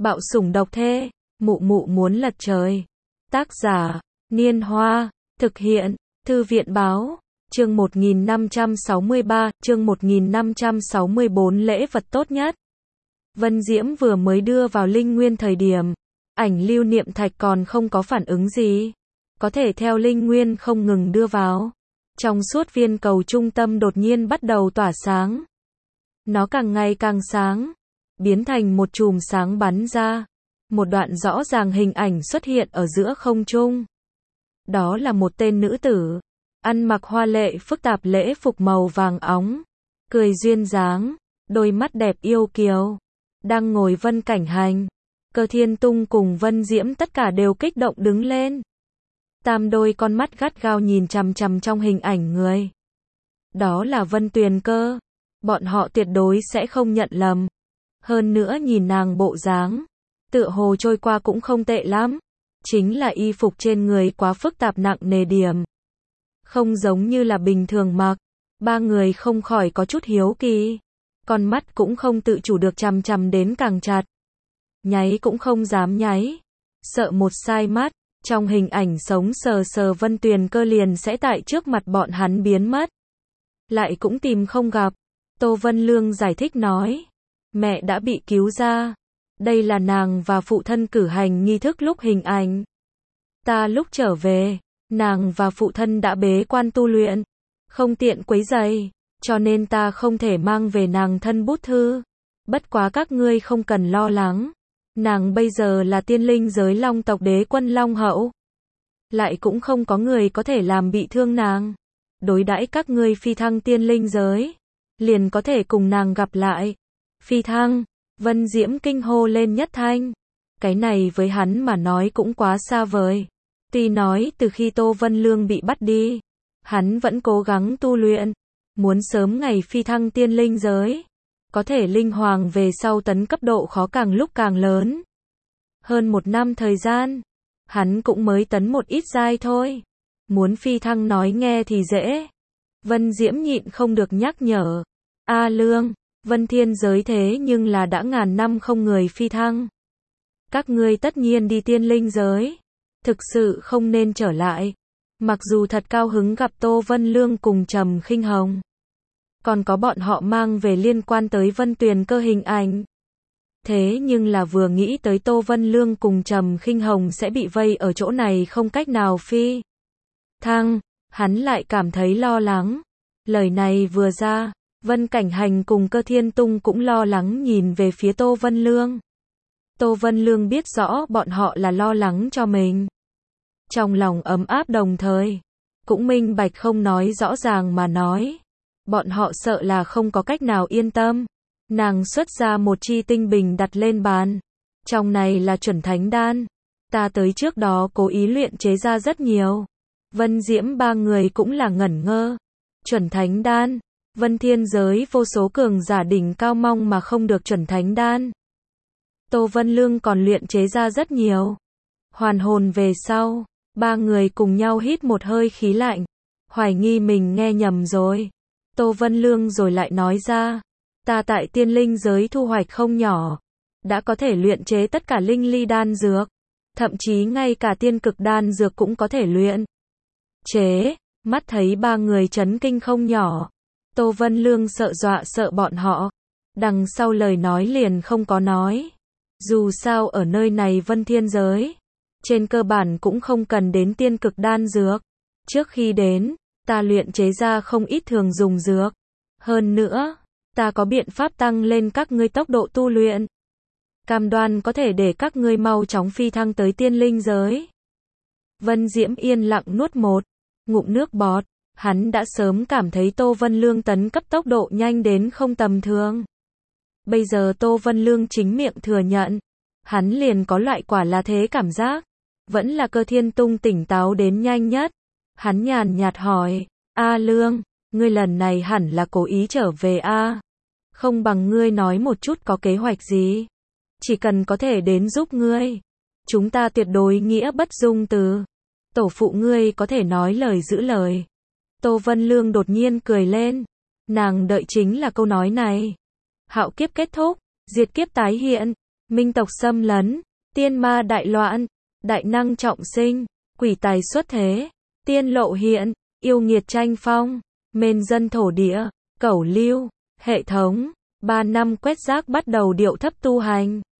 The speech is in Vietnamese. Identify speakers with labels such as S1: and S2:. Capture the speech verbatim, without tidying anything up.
S1: Bạo sủng độc thê, mụ mụ muốn lật trời. Tác giả, Niên Hoa, thực hiện, Thư viện báo, chương một nghìn năm trăm sáu mươi ba, chương một nghìn năm trăm sáu mươi bốn lễ vật tốt nhất. Vân Diễm vừa mới đưa vào linh nguyên thời điểm, ảnh lưu niệm thạch còn không có phản ứng gì. Có thể theo linh nguyên không ngừng đưa vào. Trong suốt viên cầu trung tâm đột nhiên bắt đầu tỏa sáng. Nó càng ngày càng sáng, biến thành một chùm sáng bắn ra. Một đoạn rõ ràng hình ảnh xuất hiện ở giữa không trung. Đó là một tên nữ tử, ăn mặc hoa lệ phức tạp lễ phục màu vàng óng, cười duyên dáng, đôi mắt đẹp yêu kiều, đang ngồi Vân Cảnh Hành. Cơ Thiên Tung cùng Vân Diễm tất cả đều kích động đứng lên. Tam đôi con mắt gắt gao nhìn chằm chằm trong hình ảnh người. Đó là Vân Tuyền Cơ. Bọn họ tuyệt đối sẽ không nhận lầm. Hơn nữa nhìn nàng bộ dáng, tựa hồ trôi qua cũng không tệ lắm. Chính là y phục trên người quá phức tạp nặng nề điểm. Không giống như là bình thường mặc. Ba người không khỏi có chút hiếu kỳ. Con mắt cũng không tự chủ được chằm chằm đến càng chặt. Nháy cũng không dám nháy. Sợ một sai mắt, trong hình ảnh sống sờ sờ Vân Tuyền Cơ liền sẽ tại trước mặt bọn hắn biến mất. Lại cũng tìm không gặp. Tô Vân Lương giải thích nói. Mẹ đã bị cứu ra. Đây là nàng và phụ thân cử hành nghi thức lúc hình ảnh. Ta lúc trở về, nàng và phụ thân đã bế quan tu luyện. Không tiện quấy rầy, cho nên ta không thể mang về nàng thân bút thư. Bất quá các ngươi không cần lo lắng. Nàng bây giờ là tiên linh giới Long tộc đế quân Long Hậu. Lại cũng không có người có thể làm bị thương nàng. Đối đãi các ngươi phi thăng tiên linh giới, liền có thể cùng nàng gặp lại. Phi thăng, Vân Diễm kinh hô lên nhất thanh. Cái này với hắn mà nói cũng quá xa vời. Tuy nói từ khi Tô Vân Lương bị bắt đi, hắn vẫn cố gắng tu luyện, muốn sớm ngày phi thăng tiên linh giới. Có thể linh hoàng về sau tấn cấp độ khó càng lúc càng lớn. Hơn một năm thời gian, hắn cũng mới tấn một ít giai thôi. Muốn phi thăng nói nghe thì dễ. Vân Diễm nhịn không được nhắc nhở. A Lương, Vân Thiên giới thế nhưng là đã ngàn năm không người phi thăng. Các ngươi tất nhiên đi tiên linh giới. Thực sự không nên trở lại. Mặc dù thật cao hứng gặp Tô Vân Lương cùng Trầm Khinh Hồng. Còn có bọn họ mang về liên quan tới Vân Tuyền Cơ hình ảnh. Thế nhưng là vừa nghĩ tới Tô Vân Lương cùng Trầm Khinh Hồng sẽ bị vây ở chỗ này không cách nào phi thăng, hắn lại cảm thấy lo lắng. Lời này vừa ra, Vân Cảnh Hành cùng Cơ Thiên Tung cũng lo lắng nhìn về phía Tô Vân Lương. Tô Vân Lương biết rõ bọn họ là lo lắng cho mình. Trong lòng ấm áp đồng thời, cũng minh bạch không nói rõ ràng mà nói. Bọn họ sợ là không có cách nào yên tâm. Nàng xuất ra một chi tinh bình đặt lên bàn. Trong này là chuẩn thánh đan. Ta tới trước đó cố ý luyện chế ra rất nhiều. Vân Diễm ba người cũng là ngẩn ngơ. Chuẩn thánh đan. Vân Thiên giới vô số cường giả đỉnh cao mong mà không được chuẩn thánh đan. Tô Vân Lương còn luyện chế ra rất nhiều. Hoàn hồn về sau, ba người cùng nhau hít một hơi khí lạnh. Hoài nghi mình nghe nhầm rồi. Tô Vân Lương rồi lại nói ra. Ta tại tiên linh giới thu hoạch không nhỏ. Đã có thể luyện chế tất cả linh ly đan dược. Thậm chí ngay cả tiên cực đan dược cũng có thể luyện chế. Mắt thấy ba người chấn kinh không nhỏ. Tô Vân Lương sợ dọa sợ bọn họ. Đằng sau lời nói liền không có nói. Dù sao ở nơi này Vân Thiên giới, trên cơ bản cũng không cần đến tiên cực đan dược. Trước khi đến, ta luyện chế ra không ít thường dùng dược. Hơn nữa, ta có biện pháp tăng lên các ngươi tốc độ tu luyện. Cam đoan có thể để các ngươi mau chóng phi thăng tới tiên linh giới. Vân Diễm yên lặng nuốt một ngụm nước bọt. Hắn đã sớm cảm thấy Tô Vân Lương tấn cấp tốc độ nhanh đến không tầm thường. Bây giờ Tô Vân Lương chính miệng thừa nhận. Hắn liền có loại quả là thế cảm giác. Vẫn là Cơ Thiên Tung tỉnh táo đến nhanh nhất. Hắn nhàn nhạt hỏi. A Lương, ngươi lần này hẳn là cố ý trở về a? Không bằng ngươi nói một chút có kế hoạch gì. Chỉ cần có thể đến giúp ngươi. Chúng ta tuyệt đối nghĩa bất dung từ. Tổ phụ ngươi có thể nói lời giữ lời. Tô Vân Lương đột nhiên cười lên. Nàng đợi chính là câu nói này. Hạo kiếp kết thúc, diệt kiếp tái hiện. minh tộc xâm lấn, tiên ma đại loạn, đại năng trọng sinh, quỷ tài xuất thế, tiên lộ hiện, yêu nghiệt tranh phong, mên dân thổ địa, cẩu lưu, hệ thống, ba năm quét rác bắt đầu điệu thấp tu hành.